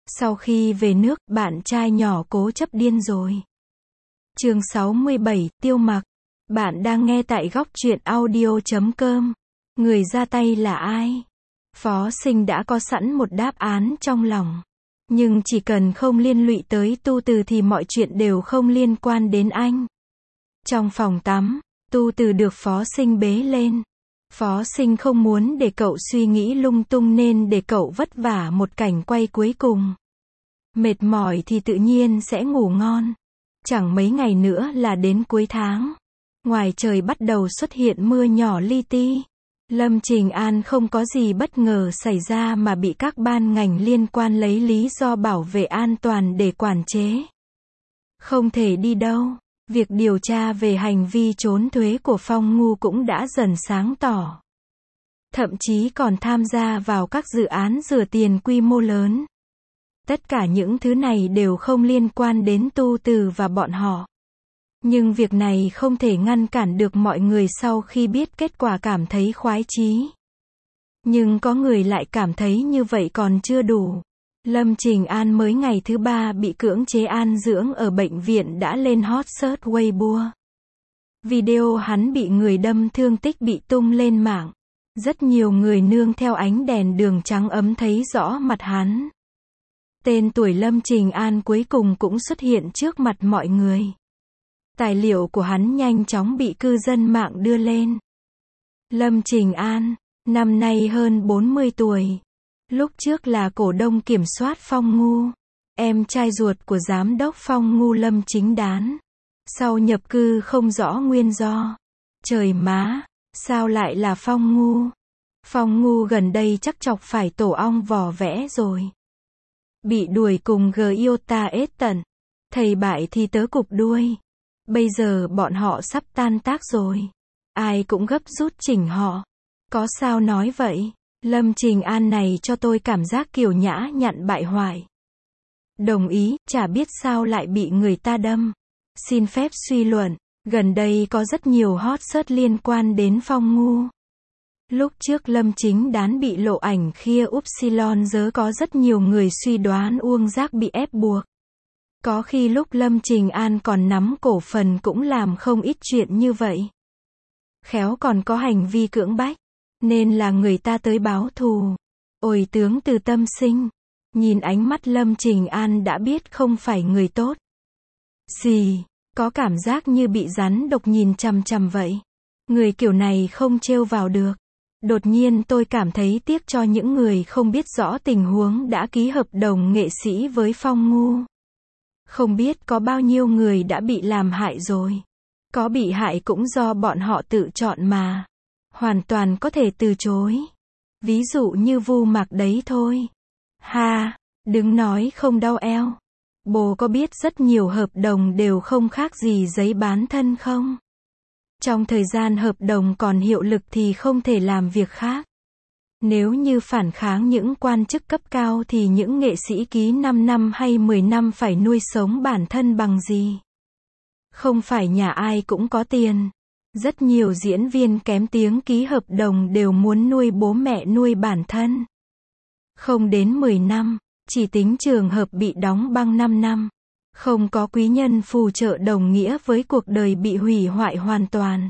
Sau khi về nước, bạn trai nhỏ cố chấp điên rồi. Chương 67, Tiêu Mặc. Bạn đang nghe tại góc truyện audio.com. Người ra tay là ai? Phó Sinh đã có sẵn một đáp án trong lòng. Nhưng chỉ cần không liên lụy tới Tu Từ thì mọi chuyện đều không liên quan đến anh. Trong phòng tắm, Tu Từ được Phó Sinh bế lên. Phó Sinh không muốn để cậu suy nghĩ lung tung nên để cậu vất vả một cảnh quay cuối cùng. Mệt mỏi thì tự nhiên sẽ ngủ ngon. Chẳng mấy ngày nữa là đến cuối tháng. Ngoài trời bắt đầu xuất hiện mưa nhỏ li ti. Lâm Trình An không có gì bất ngờ xảy ra mà bị các ban ngành liên quan lấy lý do bảo vệ an toàn để quản chế. Không thể đi đâu. Việc điều tra về hành vi trốn thuế của Phong Ngu cũng đã dần sáng tỏ. Thậm chí còn tham gia vào các dự án rửa tiền quy mô lớn. Tất cả những thứ này đều không liên quan đến Tu Từ và bọn họ. Nhưng việc này không thể ngăn cản được mọi người sau khi biết kết quả cảm thấy khoái chí. Nhưng có người lại cảm thấy như vậy còn chưa đủ. Lâm Trình An mới ngày thứ 3 bị cưỡng chế an dưỡng ở bệnh viện đã lên hot search Weibo. Video hắn bị người đâm thương tích bị tung lên mạng. Rất nhiều người nương theo ánh đèn đường trắng ấm thấy rõ mặt hắn. Tên tuổi Lâm Trình An cuối cùng cũng xuất hiện trước mặt mọi người. Tài liệu của hắn nhanh chóng bị cư dân mạng đưa lên. Lâm Trình An, năm nay hơn 40 tuổi. Lúc trước là cổ đông kiểm soát Phong Ngu. Em trai ruột của giám đốc Phong Ngu Lâm Chính Đán. Sau nhập cư không rõ nguyên do. Trời má, sao lại là Phong Ngu? Phong Ngu gần đây chắc chọc phải tổ ong vò vẽ rồi. Bị đuổi cùng Giota ết tận. Thầy bại thì tớ cụp đuôi. Bây giờ bọn họ sắp tan tác rồi. Ai cũng gấp rút chỉnh họ. Có sao nói vậy? Lâm Trình An này cho tôi cảm giác kiểu nhã nhặn bại hoại. Đồng ý, chả biết sao lại bị người ta đâm. Xin phép suy luận, gần đây có rất nhiều hot search liên quan đến Phong Ngu. Lúc trước Lâm Chính Đán bị lộ ảnh khia Upsilon giờ có rất nhiều người suy đoán Uông Giác bị ép buộc. Có khi lúc Lâm Trình An còn nắm cổ phần cũng làm không ít chuyện như vậy. Khéo còn có hành vi cưỡng bách. Nên là người ta tới báo thù. Ôi tướng Từ tâm sinh. Nhìn ánh mắt Lâm Trình An đã biết không phải người tốt. Gì? Có cảm giác như bị rắn độc nhìn chằm chằm vậy. Người kiểu này không trêu vào được. Đột nhiên tôi cảm thấy tiếc cho những người không biết rõ tình huống đã ký hợp đồng nghệ sĩ với Phong Ngu. Không biết có bao nhiêu người đã bị làm hại rồi. Có bị hại cũng do bọn họ tự chọn mà. Hoàn toàn có thể từ chối. Ví dụ như Vu Mặc đấy thôi. Ha, đừng nói không đau eo. Bố có biết rất nhiều hợp đồng đều không khác gì giấy bán thân không? Trong thời gian hợp đồng còn hiệu lực thì không thể làm việc khác. Nếu như phản kháng những quan chức cấp cao thì những nghệ sĩ ký 5 năm hay 10 năm phải nuôi sống bản thân bằng gì? Không phải nhà ai cũng có tiền. Rất nhiều diễn viên kém tiếng ký hợp đồng đều muốn nuôi bố mẹ nuôi bản thân. Không đến 10 năm, chỉ tính trường hợp bị đóng băng 5 năm. Không có quý nhân phù trợ đồng nghĩa với cuộc đời bị hủy hoại hoàn toàn.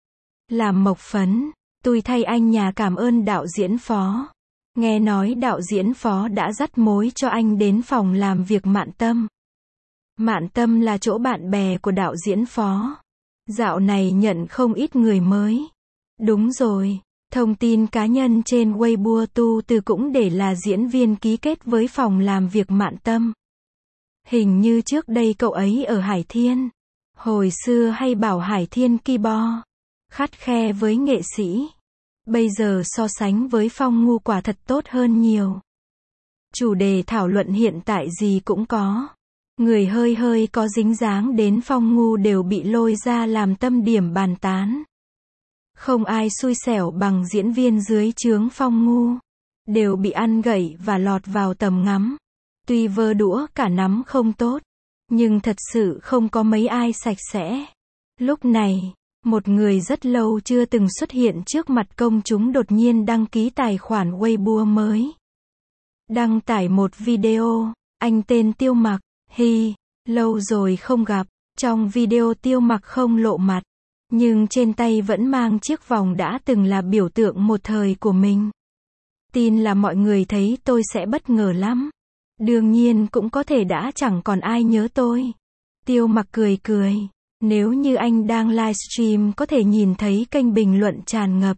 Làm Mộc Phấn, tôi thay anh nhà cảm ơn đạo diễn Phó. Nghe nói đạo diễn Phó đã dắt mối cho anh đến phòng làm việc Mạn Tâm. Mạn Tâm là chỗ bạn bè của đạo diễn Phó. Dạo này nhận không ít người mới. Đúng rồi, thông tin cá nhân trên Weibo Tu Từ cũng để là diễn viên ký kết với phòng làm việc Mạn Tâm. Hình như trước đây cậu ấy ở Hải Thiên. Hồi xưa hay bảo Hải Thiên ki bo. Khắt khe với nghệ sĩ. Bây giờ so sánh với Phong Ngu quả thật tốt hơn nhiều. Chủ đề thảo luận hiện tại gì cũng có. Người hơi hơi có dính dáng đến Phong Ngu đều bị lôi ra làm tâm điểm bàn tán. Không ai xui xẻo bằng diễn viên dưới trướng Phong Ngu. Đều bị ăn gậy và lọt vào tầm ngắm. Tuy vơ đũa cả nắm không tốt. Nhưng thật sự không có mấy ai sạch sẽ. Lúc này, một người rất lâu chưa từng xuất hiện trước mặt công chúng đột nhiên đăng ký tài khoản Weibo mới. Đăng tải một video. Anh tên Tiêu Mặc, hi, lâu rồi không gặp. Trong video Tiêu Mặc không lộ mặt, nhưng trên tay vẫn mang chiếc vòng đã từng là biểu tượng một thời của mình. Tin là mọi người thấy tôi sẽ bất ngờ lắm. Đương nhiên cũng có thể đã chẳng còn ai nhớ tôi. Tiêu Mặc cười cười. Nếu như anh đang livestream có thể nhìn thấy kênh bình luận tràn ngập.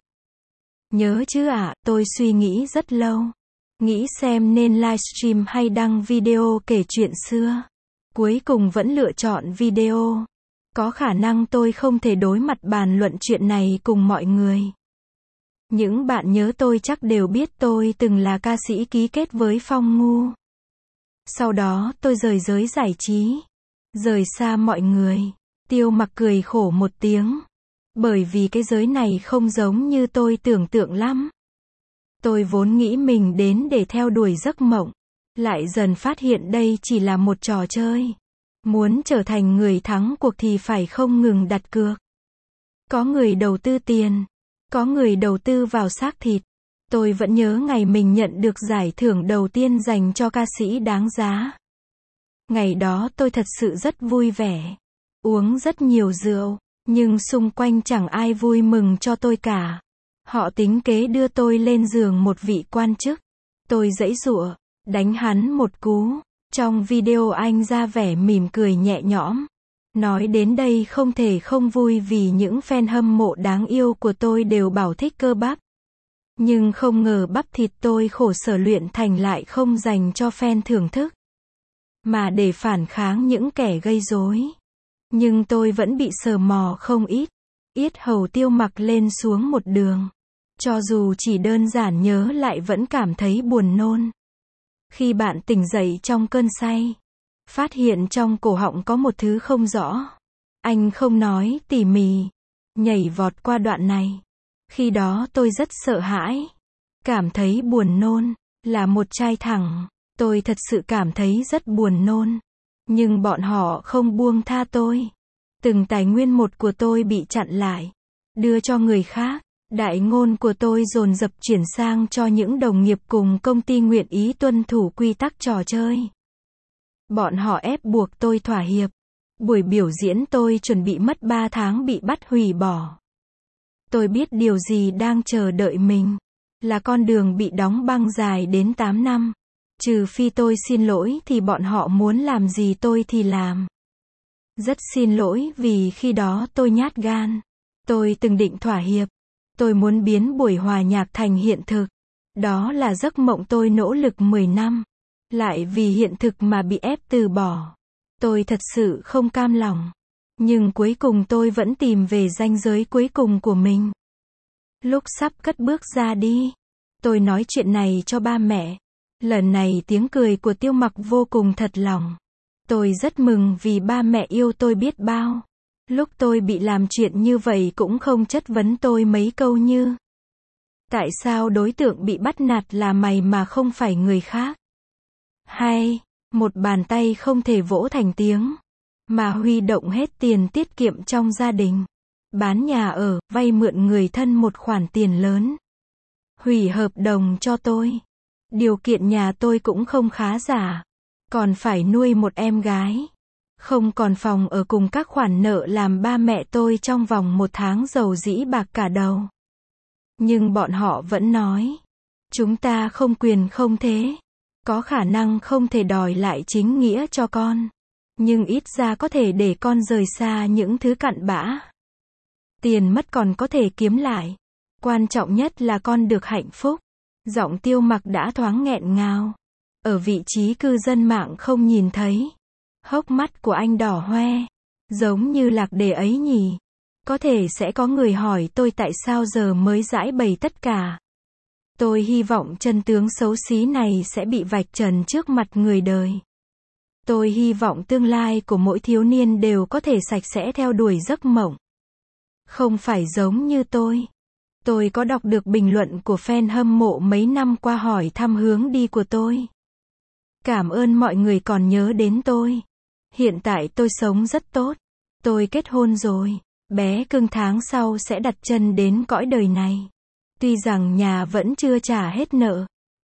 Nhớ chứ ạ, tôi suy nghĩ rất lâu. Nghĩ xem nên livestream hay đăng video kể chuyện xưa. Cuối cùng vẫn lựa chọn video. Có khả năng tôi không thể đối mặt bàn luận chuyện này cùng mọi người. Những bạn nhớ tôi chắc đều biết tôi từng là ca sĩ ký kết với Phong Ngu. Sau đó tôi rời giới giải trí. Rời xa mọi người. Tiêu Mặc cười khổ một tiếng. Bởi vì cái giới này không giống như tôi tưởng tượng lắm. Tôi vốn nghĩ mình đến để theo đuổi giấc mộng. Lại dần phát hiện đây chỉ là một trò chơi. Muốn trở thành người thắng cuộc thì phải không ngừng đặt cược. Có người đầu tư tiền. Có người đầu tư vào xác thịt. Tôi vẫn nhớ ngày mình nhận được giải thưởng đầu tiên dành cho ca sĩ đáng giá. Ngày đó tôi thật sự rất vui vẻ. Uống rất nhiều rượu. Nhưng xung quanh chẳng ai vui mừng cho tôi cả. Họ tính kế đưa tôi lên giường một vị quan chức. Tôi giãy giụa, đánh hắn một cú. Trong video anh ra vẻ mỉm cười nhẹ nhõm. Nói đến đây không thể không vui vì những fan hâm mộ đáng yêu của tôi đều bảo thích cơ bắp. Nhưng không ngờ bắp thịt tôi khổ sở luyện thành lại không dành cho fan thưởng thức. Mà để phản kháng những kẻ gây rối. Nhưng tôi vẫn bị sờ mò không ít. Yết hầu Tiêu Mặc lên xuống một đường. Cho dù chỉ đơn giản nhớ lại vẫn cảm thấy buồn nôn. Khi bạn tỉnh dậy trong cơn say, phát hiện trong cổ họng có một thứ không rõ. Anh không nói tỉ mỉ, nhảy vọt qua đoạn này. Khi đó tôi rất sợ hãi, cảm thấy buồn nôn, là một trai thẳng. Tôi thật sự cảm thấy rất buồn nôn. Nhưng bọn họ không buông tha tôi. Từng tài nguyên một của tôi bị chặn lại, đưa cho người khác. Đại ngôn của tôi dồn dập chuyển sang cho những đồng nghiệp cùng công ty nguyện ý tuân thủ quy tắc trò chơi. Bọn họ ép buộc tôi thỏa hiệp. Buổi biểu diễn tôi chuẩn bị mất 3 tháng bị bắt hủy bỏ. Tôi biết điều gì đang chờ đợi mình. Là con đường bị đóng băng dài đến 8 năm. Trừ phi tôi xin lỗi thì bọn họ muốn làm gì tôi thì làm. Rất xin lỗi vì khi đó tôi nhát gan. Tôi từng định thỏa hiệp. Tôi muốn biến buổi hòa nhạc thành hiện thực. Đó là giấc mộng tôi nỗ lực 10 năm. Lại vì hiện thực mà bị ép từ bỏ. Tôi thật sự không cam lòng. Nhưng cuối cùng tôi vẫn tìm về ranh giới cuối cùng của mình. Lúc sắp cất bước ra đi, tôi nói chuyện này cho ba mẹ. Lần này tiếng cười của Tiêu Mặc vô cùng thật lòng. Tôi rất mừng vì ba mẹ yêu tôi biết bao. Lúc tôi bị làm chuyện như vậy cũng không chất vấn tôi mấy câu như: tại sao đối tượng bị bắt nạt là mày mà không phải người khác? Hay, một bàn tay không thể vỗ thành tiếng. Mà huy động hết tiền tiết kiệm trong gia đình. Bán nhà ở, vay mượn người thân một khoản tiền lớn. Hủy hợp đồng cho tôi. Điều kiện nhà tôi cũng không khá giả. Còn phải nuôi một em gái. Không còn phòng ở cùng các khoản nợ làm ba mẹ tôi trong vòng 1 tháng dầu dĩ bạc cả đầu. Nhưng bọn họ vẫn nói. Chúng ta không quyền không thế. Có khả năng không thể đòi lại chính nghĩa cho con. Nhưng ít ra có thể để con rời xa những thứ cặn bã. Tiền mất còn có thể kiếm lại. Quan trọng nhất là con được hạnh phúc. Giọng Tiêu Mặc đã thoáng nghẹn ngào. Ở vị trí cư dân mạng không nhìn thấy. Hốc mắt của anh đỏ hoe. Giống như lạc đề ấy nhỉ. Có thể sẽ có người hỏi tôi tại sao giờ mới giải bày tất cả. Tôi hy vọng chân tướng xấu xí này sẽ bị vạch trần trước mặt người đời. Tôi hy vọng tương lai của mỗi thiếu niên đều có thể sạch sẽ theo đuổi giấc mộng. Không phải giống như tôi. Tôi có đọc được bình luận của fan hâm mộ mấy năm qua hỏi thăm hướng đi của tôi. Cảm ơn mọi người còn nhớ đến tôi. Hiện tại tôi sống rất tốt. Tôi kết hôn rồi. Bé cưng tháng sau sẽ đặt chân đến cõi đời này. Tuy rằng nhà vẫn chưa trả hết nợ.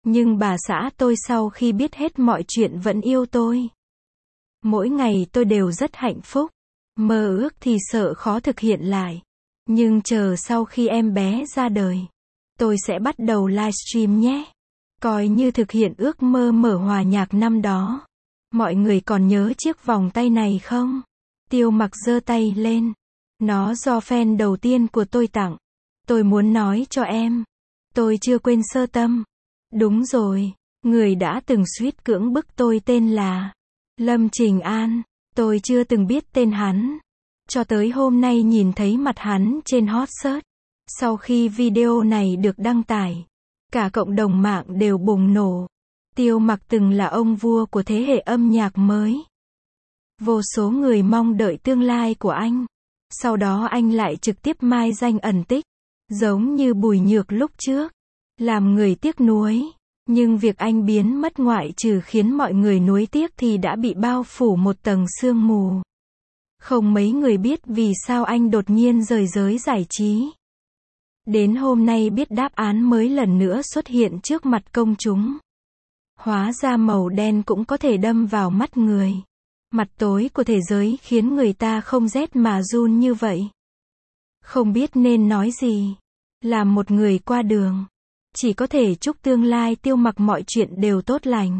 Nhưng bà xã tôi sau khi biết hết mọi chuyện vẫn yêu tôi. Mỗi ngày tôi đều rất hạnh phúc. Mơ ước thì sợ khó thực hiện lại. Nhưng chờ sau khi em bé ra đời, tôi sẽ bắt đầu livestream nhé. Coi như thực hiện ước mơ mở hòa nhạc năm đó. Mọi người còn nhớ chiếc vòng tay này không? Tiêu Mặc giơ tay lên. Nó do fan đầu tiên của tôi tặng. Tôi muốn nói cho em. Tôi chưa quên Sơ Tâm. Đúng rồi, người đã từng suýt cưỡng bức tôi tên là Lâm Trình An. Tôi chưa từng biết tên hắn. Cho tới hôm nay nhìn thấy mặt hắn trên hot search. Sau khi video này được đăng tải, cả cộng đồng mạng đều bùng nổ. Tiêu Mặc từng là ông vua của thế hệ âm nhạc mới. Vô số người mong đợi tương lai của anh. Sau đó anh lại trực tiếp mai danh ẩn tích. Giống như Bùi Nhược lúc trước. Làm người tiếc nuối. Nhưng việc anh biến mất ngoại trừ khiến mọi người nuối tiếc thì đã bị bao phủ một tầng sương mù. Không mấy người biết vì sao anh đột nhiên rời giới giải trí. Đến hôm nay biết đáp án mới lần nữa xuất hiện trước mặt công chúng. Hóa ra màu đen cũng có thể đâm vào mắt người. Mặt tối của thế giới khiến người ta không rét mà run như vậy. Không biết nên nói gì. Làm một người qua đường, chỉ có thể chúc tương lai Tiêu Mặc mọi chuyện đều tốt lành.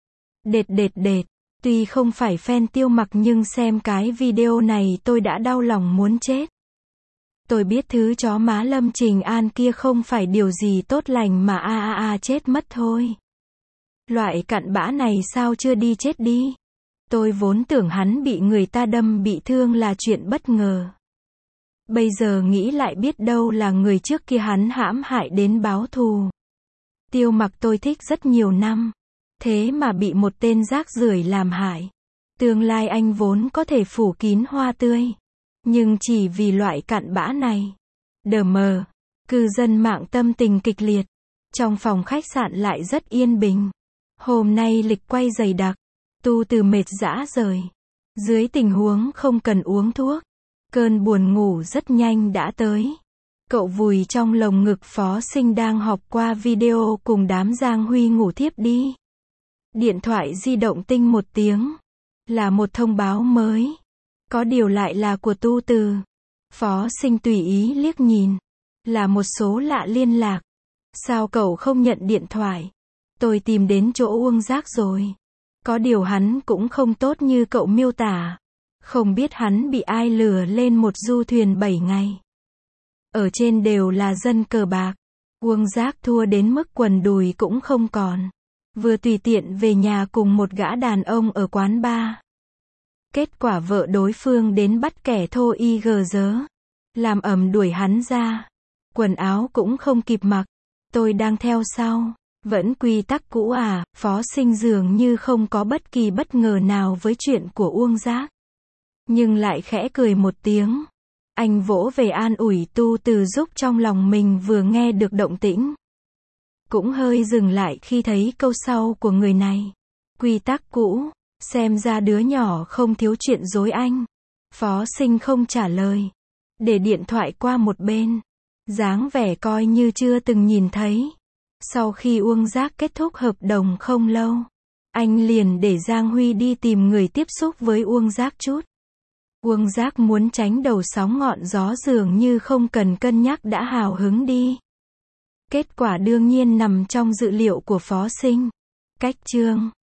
Đệt. Tuy không phải fan Tiêu Mặc nhưng xem cái video này tôi đã đau lòng muốn chết. Tôi biết thứ chó má Lâm Trình An kia không phải điều gì tốt lành mà chết mất thôi. Loại cặn bã này sao chưa đi chết đi. Tôi vốn tưởng hắn bị người ta đâm bị thương là chuyện bất ngờ. Bây giờ nghĩ lại biết đâu là người trước kia hắn hãm hại đến báo thù. Tiêu Mặc tôi thích rất nhiều năm. Thế mà bị một tên rác rưởi làm hại. Tương lai anh vốn có thể phủ kín hoa tươi. Nhưng chỉ vì loại cặn bã này. Đờ mờ. Cư dân mạng tâm tình kịch liệt. Trong phòng khách sạn lại rất yên bình. Hôm nay lịch quay dày đặc. Tu Từ mệt rã rời. Dưới tình huống không cần uống thuốc. Cơn buồn ngủ rất nhanh đã tới. Cậu vùi trong lồng ngực Phó Sinh đang họp qua video cùng đám Giang Huy ngủ thiếp đi. Điện thoại di động tinh một tiếng. Là một thông báo mới. Có điều lại là của Tu Từ. Phó Sinh tùy ý liếc nhìn. Là một số lạ liên lạc. Sao cậu không nhận điện thoại? Tôi tìm đến chỗ Uông Giác rồi. Có điều hắn cũng không tốt như cậu miêu tả. Không biết hắn bị ai lừa lên một du thuyền 7 ngày. Ở trên đều là dân cờ bạc. Uông Giác thua đến mức quần đùi cũng không còn. Vừa tùy tiện về nhà cùng một gã đàn ông ở quán bar. Kết quả vợ đối phương đến bắt kẻ thô y gờ dớ. Làm ầm đuổi hắn ra. Quần áo cũng không kịp mặc. Tôi đang theo sau. Vẫn quy tắc cũ à, Phó Sinh dường như không có bất kỳ bất ngờ nào với chuyện của Uông Giác. Nhưng lại khẽ cười một tiếng. Anh vỗ về an ủi Tu Từ giúp trong lòng mình vừa nghe được động tĩnh. Cũng hơi dừng lại khi thấy câu sau của người này. Quy tắc cũ, xem ra đứa nhỏ không thiếu chuyện dối anh. Phó Sinh không trả lời. Để điện thoại qua một bên. Dáng vẻ coi như chưa từng nhìn thấy. Sau khi Uông Giác kết thúc hợp đồng không lâu, anh liền để Giang Huy đi tìm người tiếp xúc với Uông Giác chút. Uông Giác muốn tránh đầu sóng ngọn gió dường như không cần cân nhắc đã hào hứng đi. Kết quả đương nhiên nằm trong dự liệu của Phó Sinh. Cách chương